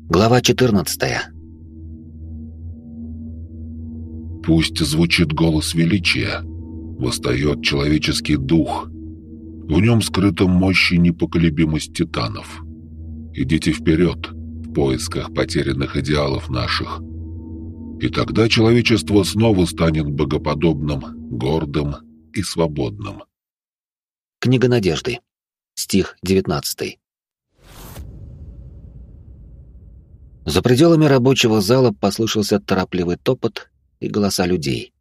Глава 14. Пусть звучит голос величия, восстает человеческий дух. В нем скрыта мощь и непоколебимость титанов. Идите вперед в поисках потерянных идеалов наших. И тогда человечество снова станет богоподобным, гордым и свободным. Книга Надежды. Стих 19. За пределами рабочего зала послышался торопливый топот и голоса людей.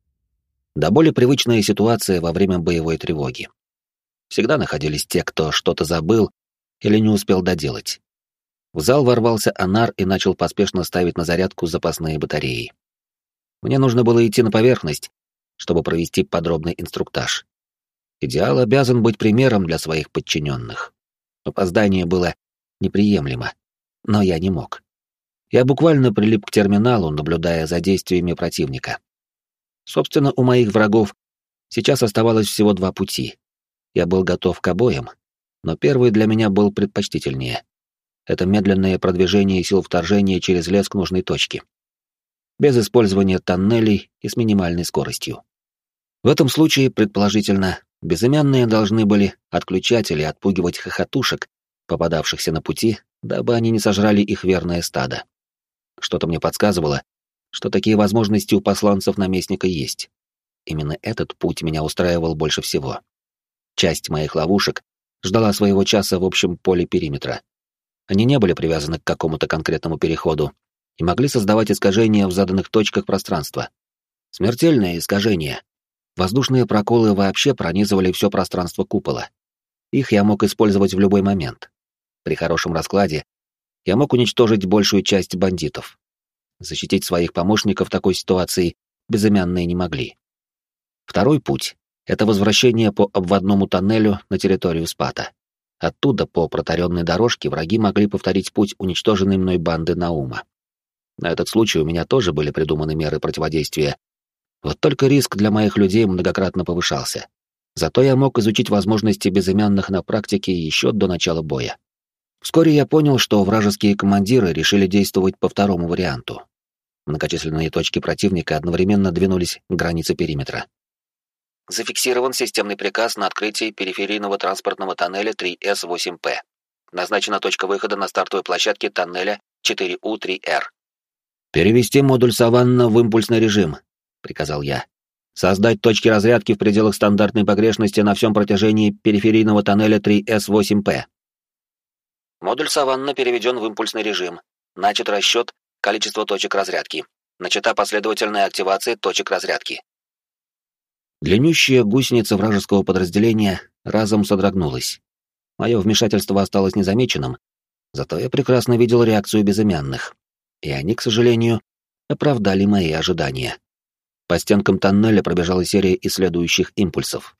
До боли привычная ситуация во время боевой тревоги. Всегда находились те, кто что-то забыл или не успел доделать. В зал ворвался Анар и начал поспешно ставить на зарядку запасные батареи. Мне нужно было идти на поверхность, чтобы провести подробный инструктаж. Идеал обязан быть примером для своих подчиненных. Опоздание было неприемлемо, но я не мог. Я буквально прилип к терминалу, наблюдая за действиями противника. Собственно, у моих врагов сейчас оставалось всего два пути. Я был готов к обоим, но первый для меня был предпочтительнее. Это медленное продвижение сил вторжения через лес к нужной точке. Без использования тоннелей и с минимальной скоростью. В этом случае, предположительно, безымянные должны были отключать или отпугивать хохотушек, попадавшихся на пути, дабы они не сожрали их верное стадо. Что-то мне подсказывало, что такие возможности у посланцев наместника есть. Именно этот путь меня устраивал больше всего. Часть моих ловушек ждала своего часа в общем поле периметра. Они не были привязаны к какому-то конкретному переходу и могли создавать искажения в заданных точках пространства. Смертельные искажения. Воздушные проколы вообще пронизывали все пространство купола. Их я мог использовать в любой момент. При хорошем раскладе я мог уничтожить большую часть бандитов. Защитить своих помощников в такой ситуации безымянные не могли. Второй путь — это возвращение по обводному тоннелю на территорию Спата. Оттуда по протаренной дорожке враги могли повторить путь уничтоженной мной банды Наума. На этот случай у меня тоже были придуманы меры противодействия. Вот только риск для моих людей многократно повышался. Зато я мог изучить возможности безымянных на практике еще до начала боя. Вскоре я понял, что вражеские командиры решили действовать по второму варианту. Многочисленные точки противника одновременно двинулись к границе периметра. Зафиксирован системный приказ на открытие периферийного транспортного тоннеля 3С8П. Назначена точка выхода на стартовой площадке тоннеля 4У3Р. «Перевести модуль «Саванна» в импульсный режим», — приказал я. «Создать точки разрядки в пределах стандартной погрешности на всем протяжении периферийного тоннеля 3С8П». Модуль «Саванна» переведен в импульсный режим. Начат расчет количества точек разрядки. Начата последовательная активация точек разрядки. Длиннющая гусеница вражеского подразделения разом содрогнулась. Мое вмешательство осталось незамеченным, зато я прекрасно видел реакцию безымянных. И они, к сожалению, оправдали мои ожидания. По стенкам тоннеля пробежала серия исследующих импульсов.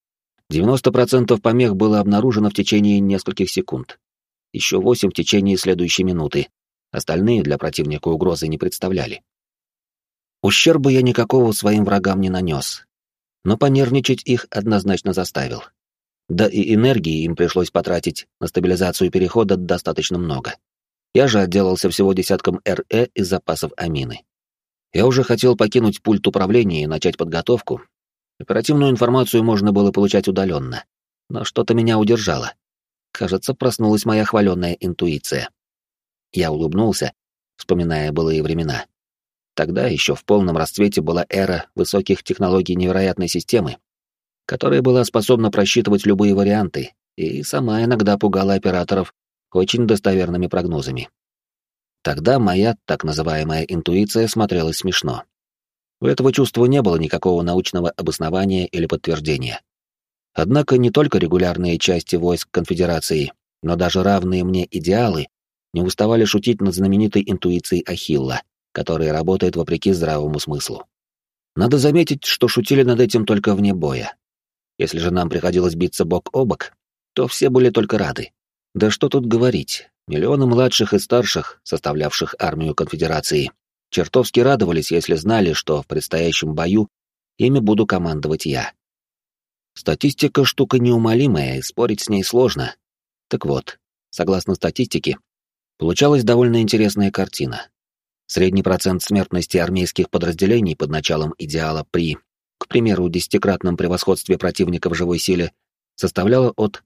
90% помех было обнаружено в течение нескольких секунд. Еще 8 в течение следующей минуты. Остальные для противника угрозы не представляли. Ущерба я никакого своим врагам не нанес, но понервничать их однозначно заставил. Да и энергии им пришлось потратить на стабилизацию перехода достаточно много. Я же отделался всего десятком РЭ из запасов амины. Я уже хотел покинуть пульт управления и начать подготовку. Оперативную информацию можно было получать удаленно, но что-то меня удержало. Кажется, проснулась моя хваленая интуиция. Я улыбнулся, вспоминая былые времена. Тогда еще в полном расцвете была эра высоких технологий невероятной системы, которая была способна просчитывать любые варианты и сама иногда пугала операторов очень достоверными прогнозами. Тогда моя так называемая интуиция смотрелась смешно. У этого чувства не было никакого научного обоснования или подтверждения. Однако не только регулярные части войск Конфедерации, но даже равные мне идеалы не уставали шутить над знаменитой интуицией Ахилла, которая работает вопреки здравому смыслу. Надо заметить, что шутили над этим только вне боя. Если же нам приходилось биться бок о бок, то все были только рады. Да что тут говорить, миллионы младших и старших, составлявших армию Конфедерации, чертовски радовались, если знали, что в предстоящем бою ими буду командовать я. Статистика — штука неумолимая, и спорить с ней сложно. Так вот, согласно статистике, Получалась довольно интересная картина. Средний процент смертности армейских подразделений под началом идеала при, к примеру, десятикратном превосходстве противника в живой силе составляла от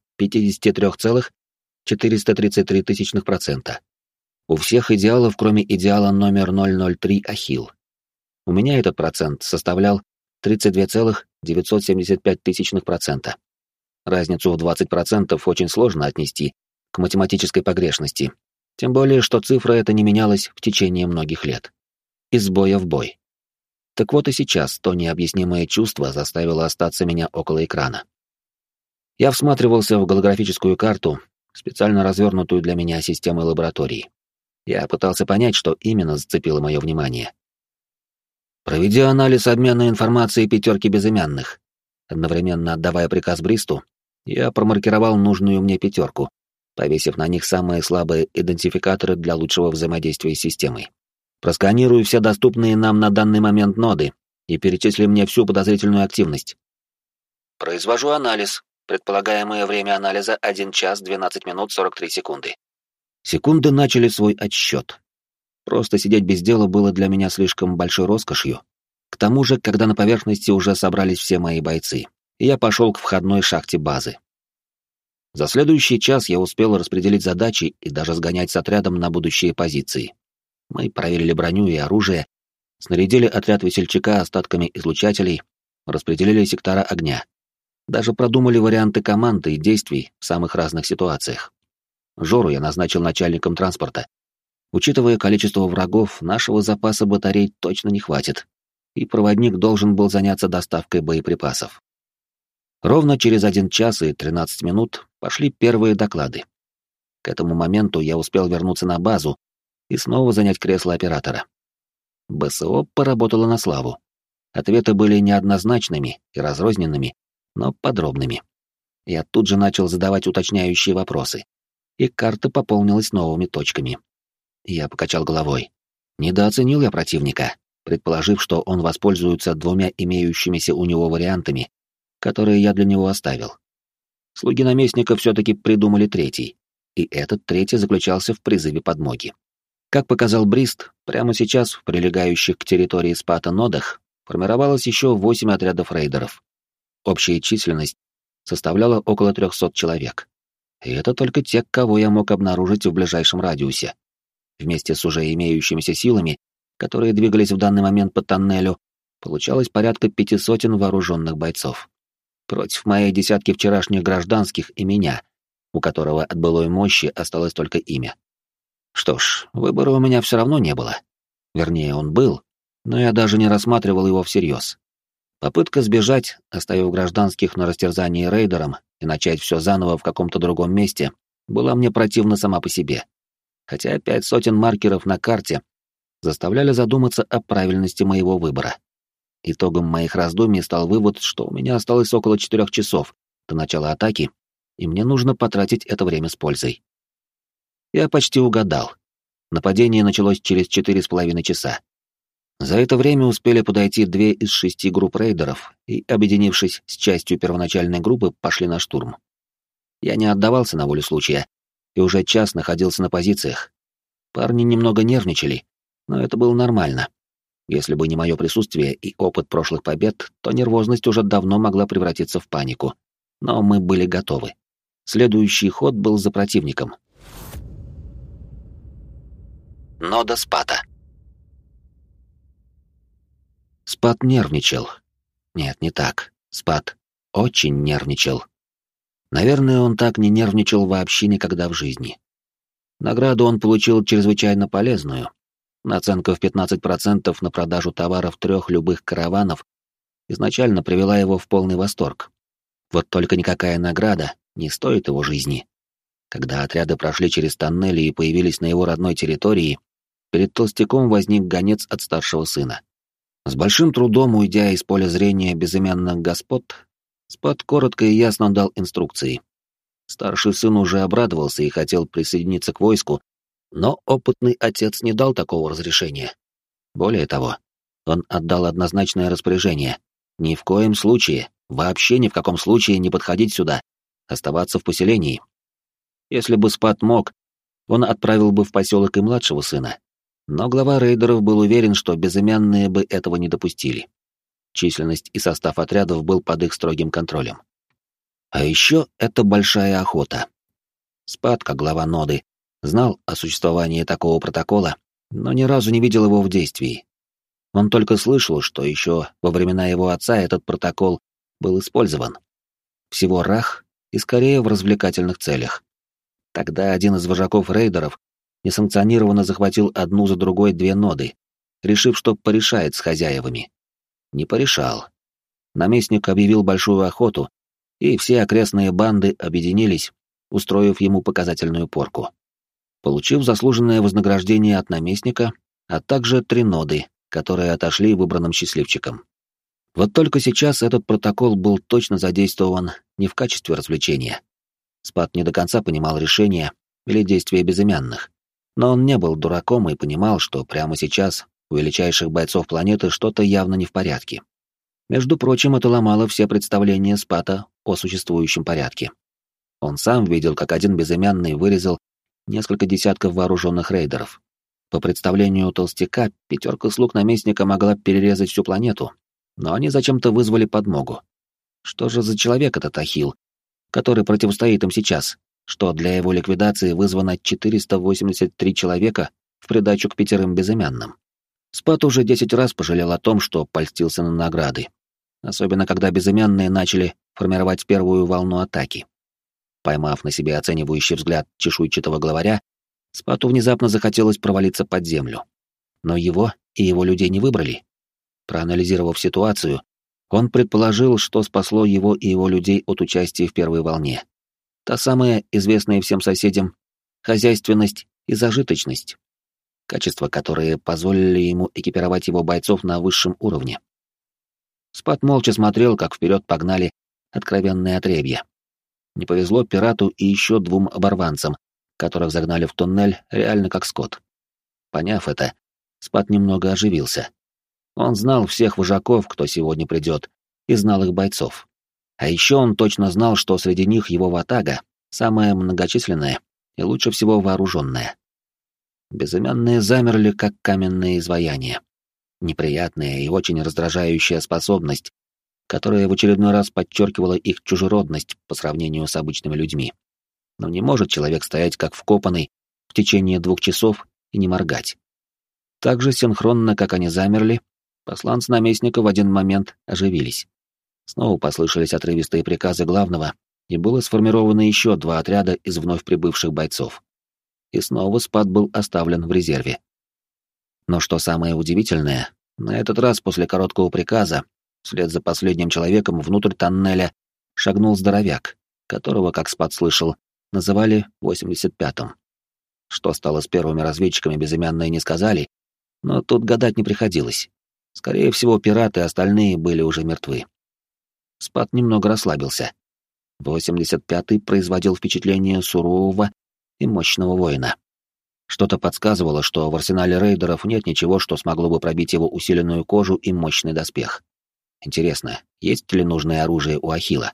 53,433%. У всех идеалов, кроме идеала номер 003 Ахилл. У меня этот процент составлял 32,975%. Разницу в 20% очень сложно отнести к математической погрешности, тем более, что цифра эта не менялась в течение многих лет. Из боя в бой. Так вот и сейчас то необъяснимое чувство заставило остаться меня около экрана. Я всматривался в голографическую карту, специально развернутую для меня системой лаборатории. Я пытался понять, что именно зацепило мое внимание. «Проведи анализ обмена информацией пятерки безымянных». Одновременно отдавая приказ Бристу, я промаркировал нужную мне пятерку, повесив на них самые слабые идентификаторы для лучшего взаимодействия с системой. «Просканируй все доступные нам на данный момент ноды и перечисли мне всю подозрительную активность». «Произвожу анализ. Предполагаемое время анализа 1 час 12 минут 43 секунды». Секунды начали свой отсчет. Просто сидеть без дела было для меня слишком большой роскошью. К тому же, когда на поверхности уже собрались все мои бойцы, я пошел к входной шахте базы. За следующий час я успел распределить задачи и даже сгонять с отрядом на будущие позиции. Мы проверили броню и оружие, снарядили отряд весельчака остатками излучателей, распределили сектора огня. Даже продумали варианты команды и действий в самых разных ситуациях. Жору я назначил начальником транспорта. Учитывая количество врагов, нашего запаса батарей точно не хватит, и проводник должен был заняться доставкой боеприпасов. Ровно через 1 час и 13 минут пошли первые доклады. К этому моменту я успел вернуться на базу и снова занять кресло оператора. БСО поработало на славу. Ответы были неоднозначными и разрозненными, но подробными. Я тут же начал задавать уточняющие вопросы, и карта пополнилась новыми точками. Я покачал головой. Недооценил я противника, предположив, что он воспользуется 2 имеющимися у него вариантами, которые я для него оставил. Слуги наместника все-таки придумали 3-й, и этот 3-й заключался в призыве подмоги. Как показал Брист, прямо сейчас в прилегающих к территории Спата нодах формировалось еще 8 отрядов рейдеров. Общая численность составляла около 300 человек. И это только те, кого я мог обнаружить в ближайшем радиусе. Вместе с уже имеющимися силами, которые двигались в данный момент по тоннелю, получалось порядка 500 вооруженных бойцов. Против моей десятки вчерашних гражданских и меня, у которого от былой мощи осталось только имя. Что ж, выбора у меня все равно не было. Вернее, он был, но я даже не рассматривал его всерьез. Попытка сбежать, оставив гражданских на растерзании рейдерам и начать все заново в каком-то другом месте, была мне противна сама по себе. Хотя 500 маркеров на карте заставляли задуматься о правильности моего выбора. Итогом моих раздумий стал вывод, что у меня осталось около 4 часов до начала атаки, и мне нужно потратить это время с пользой. Я почти угадал. Нападение началось через 4,5 часа. За это время успели подойти 2 из 6 групп рейдеров и, объединившись с частью первоначальной группы, пошли на штурм. Я не отдавался на волю случая и уже час находился на позициях. Парни немного нервничали, но это было нормально. Если бы не мое присутствие и опыт прошлых побед, то нервозность уже давно могла превратиться в панику. Но мы были готовы. Следующий ход был за противником. Нода Спата. Спат нервничал. Нет, не так. Спат очень нервничал. Наверное, он так не нервничал вообще никогда в жизни. Награду он получил чрезвычайно полезную. Наценка в 15% на продажу товаров 3 любых караванов изначально привела его в полный восторг. Вот только никакая награда не стоит его жизни. Когда отряды прошли через тоннели и появились на его родной территории, перед толстяком возник гонец от старшего сына. С большим трудом уйдя из поля зрения безымянных господ, Спат коротко и ясно дал инструкции. Старший сын уже обрадовался и хотел присоединиться к войску, но опытный отец не дал такого разрешения. Более того, он отдал однозначное распоряжение: ни в коем случае, вообще ни в каком случае не подходить сюда, оставаться в поселении. Если бы Спат мог, он отправил бы в поселок и младшего сына. Но глава рейдеров был уверен, что безымянные бы этого не допустили. Численность и состав отрядов был под их строгим контролем. А еще это большая охота. Спад, как глава ноды, знал о существовании такого протокола, но ни разу не видел его в действии. Он только слышал, что еще во времена его отца этот протокол был использован. Всего рах и скорее в развлекательных целях. Тогда один из вожаков рейдеров несанкционированно захватил одну за другой 2 ноды, решив, что порешает с хозяевами. Не порешал. Наместник объявил большую охоту, и все окрестные банды объединились, устроив ему показательную порку. Получив заслуженное вознаграждение от наместника, а также 3 ноды, которые отошли выбранным счастливчикам. Вот только сейчас этот протокол был точно задействован не в качестве развлечения. Спад не до конца понимал решения или действия безымянных, но он не был дураком и понимал, что прямо сейчас у величайших бойцов планеты что-то явно не в порядке. Между прочим, это ломало все представления Спада о существующем порядке. Он сам видел, как один безымянный вырезал несколько десятков вооруженных рейдеров. По представлению толстяка, 5 слуг наместника могла перерезать всю планету, но они зачем-то вызвали подмогу. Что же за человек этот Ахилл, который противостоит им сейчас, что для его ликвидации вызвано 483 человека в придачу к 5 безымянным? Спад уже 10 раз пожалел о том, что польстился на награды, особенно когда безымянные начали формировать первую волну атаки. Поймав на себе оценивающий взгляд чешуйчатого главаря, Спату внезапно захотелось провалиться под землю. Но его и его людей не выбрали. Проанализировав ситуацию, он предположил, что спасло его и его людей от участия в первой волне. Та самая известная всем соседям хозяйственность и зажиточность, качества, которые позволили ему экипировать его бойцов на высшем уровне. Спат молча смотрел, как вперед погнали откровенные отребья. Не повезло пирату и еще 2 оборванцам, которых загнали в туннель реально как скот. Поняв это, Спат немного оживился. Он знал всех вожаков, кто сегодня придет, и знал их бойцов. А еще он точно знал, что среди них его ватага самая многочисленная и лучше всего вооруженная. Безымянные замерли, как каменные изваяния. Неприятная и очень раздражающая способность, которая в очередной раз подчеркивала их чужеродность по сравнению с обычными людьми. Но не может человек стоять как вкопанный в течение 2 часов и не моргать. Так же синхронно, как они замерли, посланцы наместника в один момент оживились. Снова послышались отрывистые приказы главного, и было сформировано еще 2 отряда из вновь прибывших бойцов. И снова Спад был оставлен в резерве. Но что самое удивительное, на этот раз после короткого приказа, вслед за последним человеком внутрь тоннеля шагнул здоровяк, которого, как Спад слышал, называли 85-м. Что стало с первыми разведчиками безымянные не сказали, но тут гадать не приходилось. Скорее всего, пираты и остальные были уже мертвы. Спад немного расслабился. 85-й производил впечатление сурового и мощного воина. Что-то подсказывало, что в арсенале рейдеров нет ничего, что смогло бы пробить его усиленную кожу и мощный доспех. Интересно, есть ли нужное оружие у Ахилла?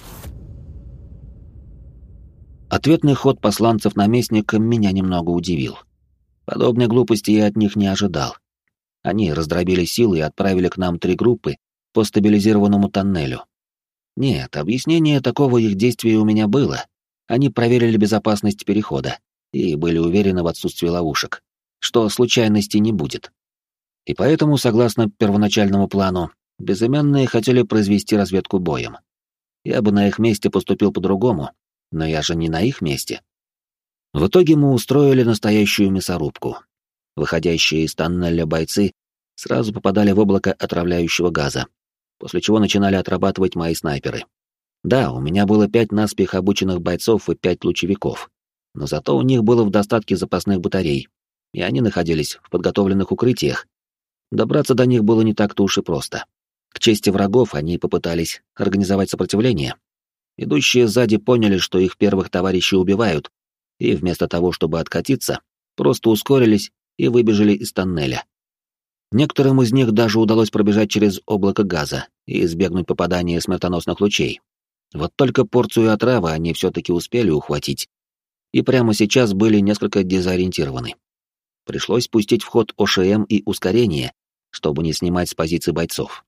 Ответный ход посланцев наместника меня немного удивил. Подобной глупости я от них не ожидал. Они раздробили силы и отправили к нам 3 группы по стабилизированному тоннелю. Нет, объяснение такого их действия у меня было. Они проверили безопасность перехода и были уверены в отсутствии ловушек, что случайностей не будет. И поэтому, согласно первоначальному плану, безымянные хотели произвести разведку боем. Я бы на их месте поступил по-другому, но я же не на их месте. В итоге мы устроили настоящую мясорубку. Выходящие из тоннеля бойцы сразу попадали в облако отравляющего газа, после чего начинали отрабатывать мои снайперы. Да, у меня было 5 наспех обученных бойцов и 5 лучевиков, но зато у них было в достатке запасных батарей, и они находились в подготовленных укрытиях. Добраться до них было не так-то уж и просто. К чести врагов они попытались организовать сопротивление. Идущие сзади поняли, что их первых товарищей убивают, и вместо того, чтобы откатиться, просто ускорились и выбежали из тоннеля. Некоторым из них даже удалось пробежать через облако газа и избегнуть попадания смертоносных лучей. Вот только порцию отравы они все-таки успели ухватить. и прямо сейчас были несколько дезориентированы. Пришлось пустить в ход ОШМ и ускорение, чтобы не снимать с позиций бойцов.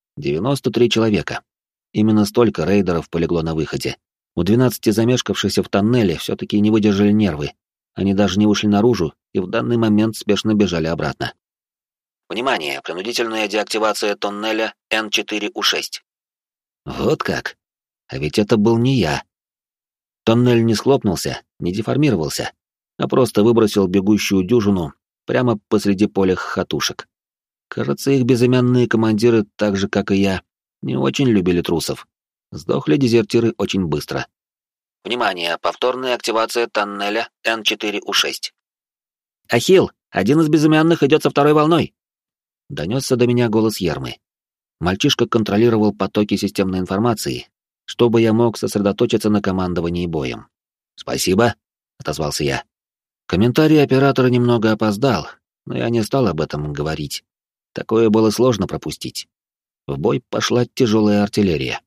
93 человека. Именно столько рейдеров полегло на выходе. У 12 замешкавшихся в тоннеле все-таки не выдержали нервы. Они даже не вышли наружу и в данный момент спешно бежали обратно. Внимание! Принудительная деактивация тоннеля N4U6. Вот как? А ведь это был не я. Тоннель не схлопнулся, не деформировался, а просто выбросил бегущую дюжину прямо посреди поля хохотушек. Кажется, их безымянные командиры, так же, как и я, не очень любили трусов. Сдохли дезертиры очень быстро. Внимание! Повторная активация тоннеля N4U6. «Ахилл, один из безымянных идет со второй волной!» Донесся до меня голос Ермы. Мальчишка контролировал потоки системной информации, чтобы я мог сосредоточиться на командовании боем. «Спасибо», — отозвался я. Комментарий оператора немного опоздал, но я не стал об этом говорить. Такое было сложно пропустить. В бой пошла тяжелая артиллерия.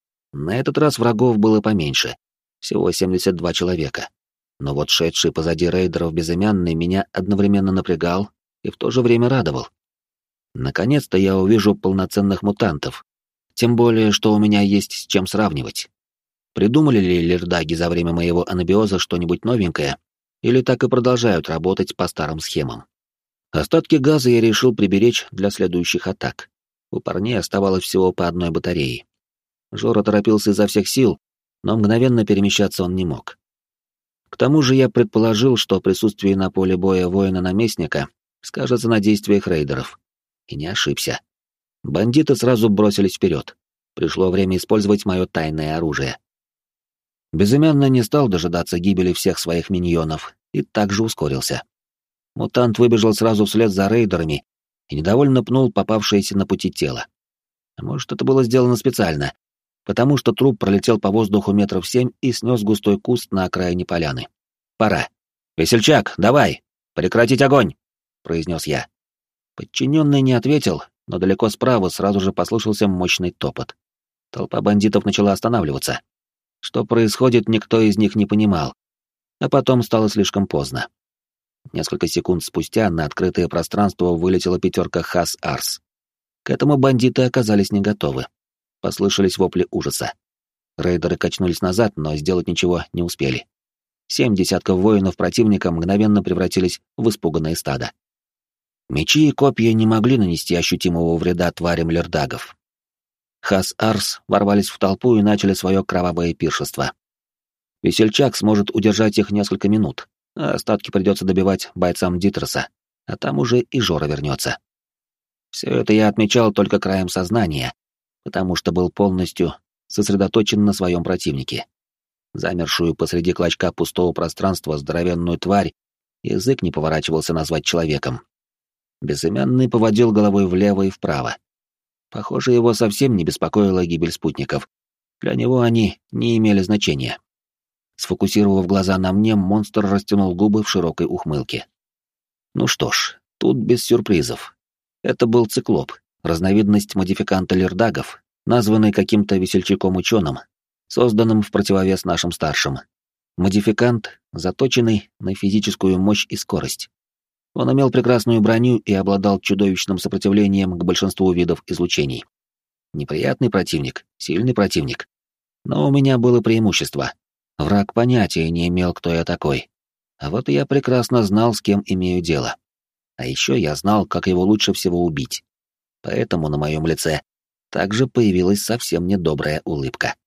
На этот раз врагов было поменьше, всего 72 человека. Но вот шедший позади рейдеров безымянный меня одновременно напрягал и в то же время радовал. Наконец-то я увижу полноценных мутантов, тем более, что у меня есть с чем сравнивать. Придумали ли лердаги за время моего анабиоза что-нибудь новенькое, или так и продолжают работать по старым схемам? Остатки газа я решил приберечь для следующих атак. У парней оставалось всего по одной батарее. Жора торопился изо всех сил, но мгновенно перемещаться он не мог. К тому же я предположил, что присутствие на поле боя воина-наместника скажется на действиях рейдеров. И не ошибся. Бандиты сразу бросились вперед. Пришло время использовать мое тайное оружие. Безымянный не стал дожидаться гибели всех своих миньонов и также ускорился. Мутант выбежал сразу вслед за рейдерами и недовольно пнул попавшееся на пути тело. А может, это было сделано специально, потому что труп пролетел по воздуху метров 7 и снес густой куст на окраине поляны. «Пора. Весельчак, давай! Прекратить огонь!» — произнес я. Подчиненный не ответил, но далеко справа сразу же послышался мощный топот. Толпа бандитов начала останавливаться. Что происходит, никто из них не понимал. А потом стало слишком поздно. Несколько секунд спустя на открытое пространство вылетела пятерка Хас-Арс. К этому бандиты оказались не готовы. Послышались вопли ужаса. Рейдеры качнулись назад, но сделать ничего не успели. 7 десятков воинов противника мгновенно превратились в испуганное стадо. Мечи и копья не могли нанести ощутимого вреда тварям лердагов. Хас-Арс ворвались в толпу и начали свое кровавое пиршество. Весельчак сможет удержать их несколько минут, а остатки придется добивать бойцам Дитроса, а там уже и Жора вернется. Все это я отмечал только краем сознания, потому что был полностью сосредоточен на своем противнике. Замершую посреди клочка пустого пространства здоровенную тварь язык не поворачивался назвать человеком. Безымянный поводил головой влево и вправо. Похоже, его совсем не беспокоила гибель спутников. Для него они не имели значения. Сфокусировав глаза на мне, монстр растянул губы в широкой ухмылке. Ну что ж, тут без сюрпризов. Это был циклоп, разновидность модификанта лердагов, названный каким-то весельчаком-ученым, созданным в противовес нашим старшим. Модификант, заточенный на физическую мощь и скорость. Он имел прекрасную броню и обладал чудовищным сопротивлением к большинству видов излучений. Неприятный противник, сильный противник. Но у меня было преимущество. Враг понятия не имел, кто я такой. А вот я прекрасно знал, с кем имею дело. А еще я знал, как его лучше всего убить. Поэтому на моем лице также появилась совсем недобрая улыбка.